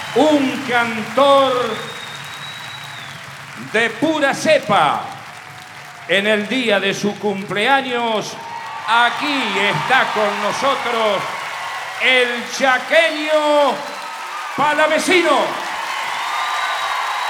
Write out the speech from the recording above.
un cantor de pura cepa. En el día de su cumpleaños, aquí está con nosotros el chaqueño Palavecino.